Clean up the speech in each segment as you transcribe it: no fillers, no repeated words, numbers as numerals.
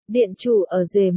Điện chủ ở rể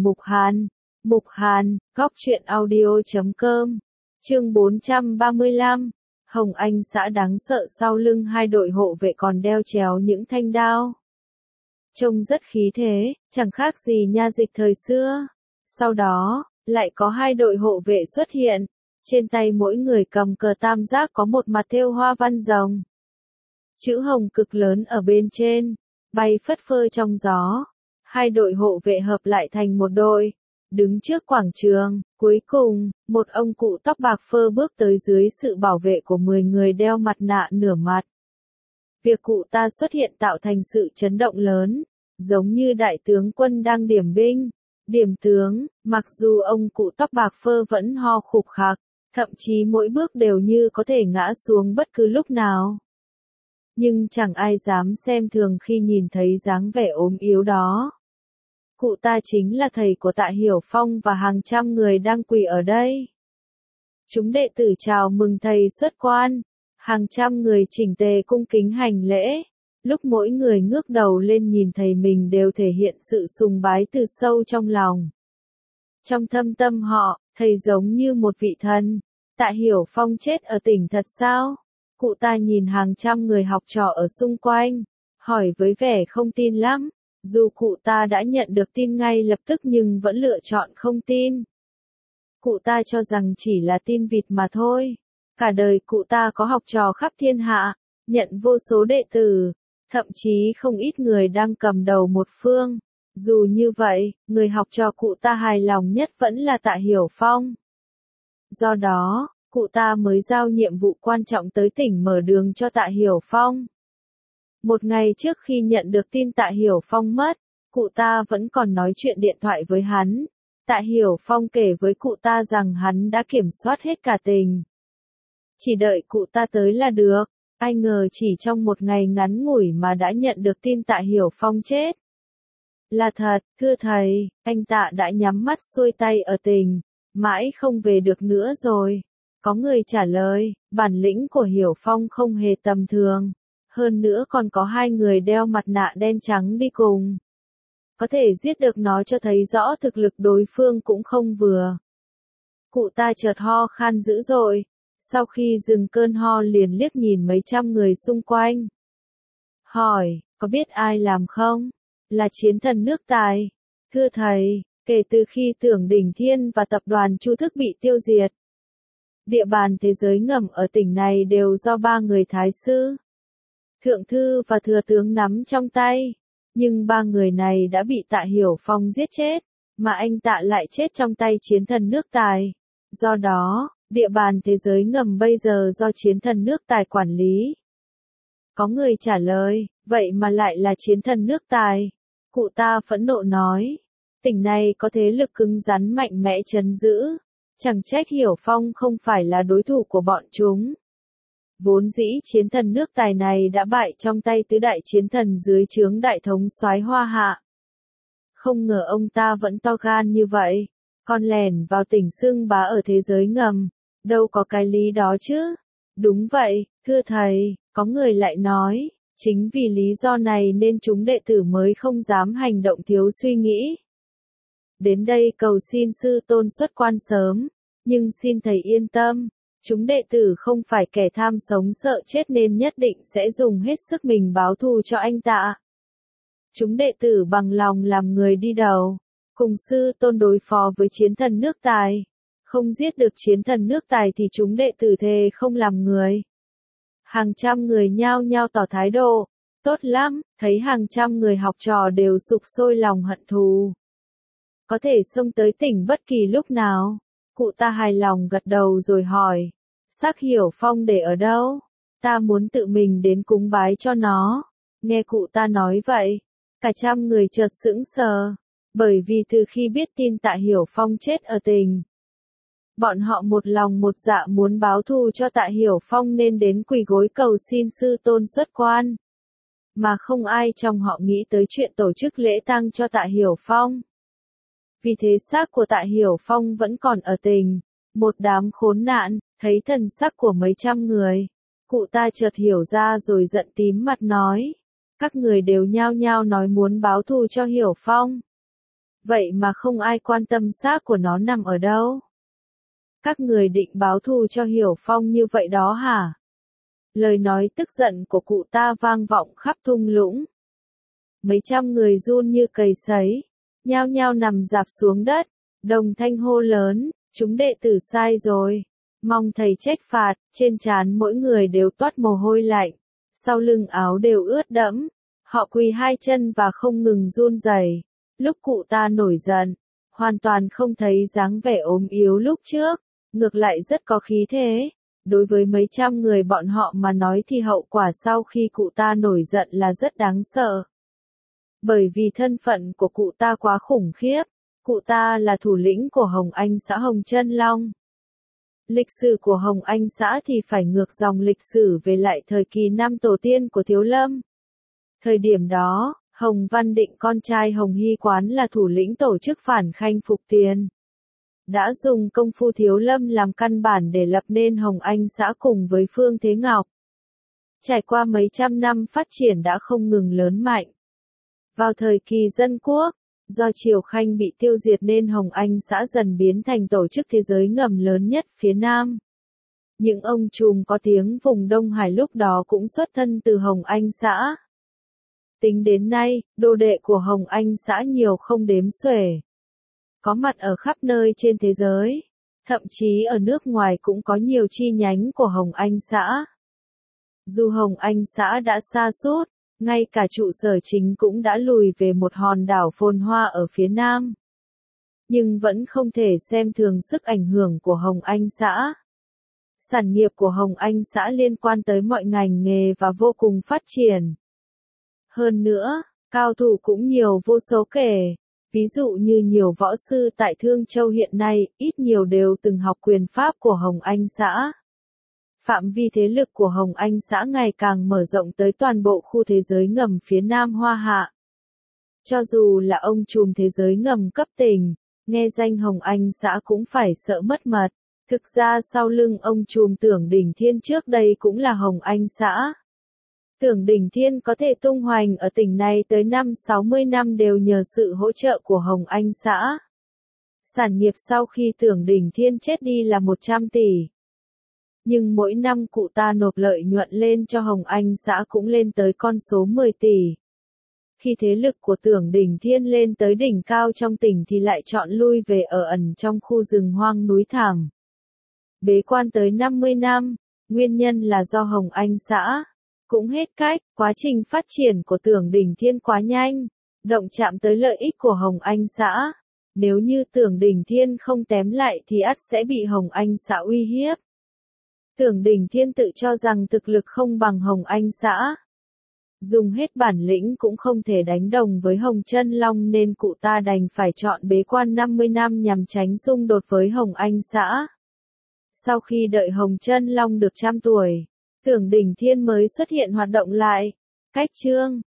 Mục Hàn, góc truyện audio.com, chương 435, Hồng Anh xã đáng sợ sau lưng hai đội hộ vệ còn đeo chéo những thanh đao. Trông rất khí thế, chẳng khác gì nha dịch thời xưa. Sau đó, lại có hai đội hộ vệ xuất hiện, trên tay mỗi người cầm cờ tam giác có một mặt thêu hoa văn rồng. Chữ hồng cực lớn ở bên trên, bay phất phơ trong gió. Hai đội hộ vệ hợp lại thành một đội, đứng trước quảng trường. Cuối cùng, một ông cụ tóc bạc phơ bước tới dưới sự bảo vệ của 10 người đeo mặt nạ nửa mặt. Việc cụ ta xuất hiện tạo thành sự chấn động lớn, giống như đại tướng quân đang điểm binh, điểm tướng. Mặc dù ông cụ tóc bạc phơ vẫn ho khục khạc, thậm chí mỗi bước đều như có thể ngã xuống bất cứ lúc nào. Nhưng chẳng ai dám xem thường khi nhìn thấy dáng vẻ ốm yếu đó. Cụ ta chính là thầy của Tạ Hiểu Phong và hàng trăm người đang quỳ ở đây. Chúng đệ tử chào mừng thầy xuất quan, hàng trăm người chỉnh tề cung kính hành lễ. Lúc mỗi người ngước đầu lên nhìn thầy mình đều thể hiện sự sùng bái từ sâu trong lòng. Trong thâm tâm họ, thầy giống như một vị thần. Tạ Hiểu Phong chết ở tỉnh thật sao? Cụ ta nhìn hàng trăm người học trò ở xung quanh, hỏi với vẻ không tin lắm. Dù cụ ta đã nhận được tin ngay lập tức nhưng vẫn lựa chọn không tin. Cụ ta cho rằng chỉ là tin vịt mà thôi. Cả đời cụ ta có học trò khắp thiên hạ, nhận vô số đệ tử, thậm chí không ít người đang cầm đầu một phương. Dù như vậy, người học trò cụ ta hài lòng nhất vẫn là Tạ Hiểu Phong. Do đó, cụ ta mới giao nhiệm vụ quan trọng tới tỉnh mở đường cho Tạ Hiểu Phong. Một ngày trước khi nhận được tin Tạ Hiểu Phong mất, cụ ta vẫn còn nói chuyện điện thoại với hắn. Tạ Hiểu Phong kể với cụ ta rằng hắn đã kiểm soát hết cả tỉnh. Chỉ đợi cụ ta tới là được. Ai ngờ chỉ trong một ngày ngắn ngủi mà đã nhận được tin Tạ Hiểu Phong chết. Là thật, thưa thầy, anh Tạ đã nhắm mắt xuôi tay ở tỉnh, mãi không về được nữa rồi. Có người trả lời, bản lĩnh của Hiểu Phong không hề tầm thường. Hơn nữa còn có hai người đeo mặt nạ đen trắng đi cùng. Có thể giết được nó cho thấy rõ thực lực đối phương cũng không vừa. Cụ ta chợt ho khan dữ dội. Sau khi dừng cơn ho liền liếc nhìn mấy trăm người xung quanh. Hỏi, có biết ai làm không? Là chiến thần nước Tài. Thưa thầy, kể từ khi Tưởng Đỉnh Thiên và tập đoàn Chu Thức bị tiêu diệt, địa bàn thế giới ngầm ở tỉnh này đều do ba người thái sư, thượng thư và thừa tướng nắm trong tay. Nhưng ba người này đã bị Tạ Hiểu Phong giết chết, mà anh Tạ lại chết trong tay chiến thần nước Tài. Do đó, địa bàn thế giới ngầm bây giờ do chiến thần nước Tài quản lý. Có người trả lời, vậy mà lại là chiến thần nước Tài. Cụ ta phẫn nộ nói, tỉnh này có thế lực cứng rắn mạnh mẽ trấn giữ. Chẳng trách Hiểu Phong không phải là đối thủ của bọn chúng. Vốn dĩ chiến thần nước Tài này đã bại trong tay tứ đại chiến thần dưới trướng đại thống soái Hoa Hạ. Không ngờ ông ta vẫn to gan như vậy, còn lẻn vào tỉnh xưng bá ở thế giới ngầm, đâu có cái lý đó chứ. Đúng vậy, thưa thầy, có người lại nói, chính vì lý do này nên chúng đệ tử mới không dám hành động thiếu suy nghĩ. Đến đây cầu xin sư tôn xuất quan sớm, nhưng xin thầy yên tâm. Chúng đệ tử không phải kẻ tham sống sợ chết nên nhất định sẽ dùng hết sức mình báo thù cho anh Tạ. Chúng đệ tử bằng lòng làm người đi đầu, cùng sư tôn đối phó với chiến thần nước Tài. Không giết được chiến thần nước Tài thì chúng đệ tử thề không làm người. Hàng trăm người nhao nhao tỏ thái độ, tốt lắm, thấy hàng trăm người học trò đều sục sôi lòng hận thù. Có thể xông tới tỉnh bất kỳ lúc nào. Cụ ta hài lòng gật đầu rồi hỏi, xác Hiểu Phong để ở đâu? Ta muốn tự mình đến cúng bái cho nó. Nghe cụ ta nói vậy, cả trăm người chợt sững sờ, bởi vì từ khi biết tin Tạ Hiểu Phong chết ở tỉnh, bọn họ một lòng một dạ muốn báo thù cho Tạ Hiểu Phong nên đến quỳ gối cầu xin sư tôn xuất quan. Mà không ai trong họ nghĩ tới chuyện tổ chức lễ tang cho Tạ Hiểu Phong. Vì thế xác của Tạ Hiểu Phong vẫn còn ở tỉnh. Một đám khốn nạn, thấy thần sắc của mấy trăm người. Cụ ta chợt hiểu ra rồi giận tím mặt nói. Các người đều nhao nhao nói muốn báo thù cho Hiểu Phong. Vậy mà không ai quan tâm xác của nó nằm ở đâu. Các người định báo thù cho Hiểu Phong như vậy đó hả? Lời nói tức giận của cụ ta vang vọng khắp thung lũng. Mấy trăm người run như cầy sấy, nhao nhao nằm rạp xuống đất, đồng thanh hô lớn, chúng đệ tử sai rồi, mong thầy trách phạt, trên trán mỗi người đều toát mồ hôi lạnh, sau lưng áo đều ướt đẫm, họ quỳ hai chân và không ngừng run rẩy. Lúc cụ ta nổi giận, hoàn toàn không thấy dáng vẻ ốm yếu lúc trước, ngược lại rất có khí thế. Đối với mấy trăm người bọn họ mà nói thì hậu quả sau khi cụ ta nổi giận là rất đáng sợ. Bởi vì thân phận của cụ ta quá khủng khiếp, cụ ta là thủ lĩnh của Hồng Anh xã Hồng Chân Long. Lịch sử của Hồng Anh xã thì phải ngược dòng lịch sử về lại thời kỳ năm tổ tiên của Thiếu Lâm. Thời điểm đó, Hồng Văn Định con trai Hồng Hy Quán là thủ lĩnh tổ chức phản khanh Phục Tiền. Đã dùng công phu Thiếu Lâm làm căn bản để lập nên Hồng Anh xã cùng với Phương Thế Ngọc. Trải qua mấy trăm năm phát triển đã không ngừng lớn mạnh. Vào thời kỳ dân quốc, do Triều Khanh bị tiêu diệt nên Hồng Anh xã dần biến thành tổ chức thế giới ngầm lớn nhất phía Nam. Những ông trùm có tiếng vùng Đông Hải lúc đó cũng xuất thân từ Hồng Anh xã. Tính đến nay, đồ đệ của Hồng Anh xã nhiều không đếm xuể. Có mặt ở khắp nơi trên thế giới, thậm chí ở nước ngoài cũng có nhiều chi nhánh của Hồng Anh xã. Dù Hồng Anh xã đã sa sút, ngay cả trụ sở chính cũng đã lùi về một hòn đảo phồn hoa ở phía Nam. Nhưng vẫn không thể xem thường sức ảnh hưởng của Hồng Anh xã. Sản nghiệp của Hồng Anh xã liên quan tới mọi ngành nghề và vô cùng phát triển. Hơn nữa, cao thủ cũng nhiều vô số kể. Ví dụ như nhiều võ sư tại Thương Châu hiện nay, ít nhiều đều từng học quyền pháp của Hồng Anh xã. Phạm vi thế lực của Hồng Anh xã ngày càng mở rộng tới toàn bộ khu thế giới ngầm phía Nam Hoa Hạ. Cho dù là ông trùm thế giới ngầm cấp tỉnh, nghe danh Hồng Anh xã cũng phải sợ mất mật. Thực ra sau lưng ông trùm Tưởng Đỉnh Thiên trước đây cũng là Hồng Anh xã. Tưởng Đỉnh Thiên có thể tung hoành ở tỉnh này tới 60 năm đều nhờ sự hỗ trợ của Hồng Anh xã. Sản nghiệp sau khi Tưởng Đỉnh Thiên chết đi là 100 tỷ. Nhưng mỗi năm cụ ta nộp lợi nhuận lên cho Hồng Anh xã cũng lên tới con số 10 tỷ. Khi thế lực của Tưởng Đỉnh Thiên lên tới đỉnh cao trong tỉnh thì lại chọn lui về ở ẩn trong khu rừng hoang núi thảm. Bế quan tới 50 năm, nguyên nhân là do Hồng Anh xã. Cũng hết cách, quá trình phát triển của Tưởng Đỉnh Thiên quá nhanh, động chạm tới lợi ích của Hồng Anh xã. Nếu như Tưởng Đỉnh Thiên không tém lại thì ắt sẽ bị Hồng Anh xã uy hiếp. Tưởng Đỉnh Thiên tự cho rằng thực lực không bằng Hồng Anh xã. Dùng hết bản lĩnh cũng không thể đánh đồng với Hồng Chân Long nên cụ ta đành phải chọn bế quan 50 năm nhằm tránh xung đột với Hồng Anh xã. Sau khi đợi Hồng Chân Long được 100 tuổi, Tưởng Đỉnh Thiên mới xuất hiện hoạt động lại. Cách chương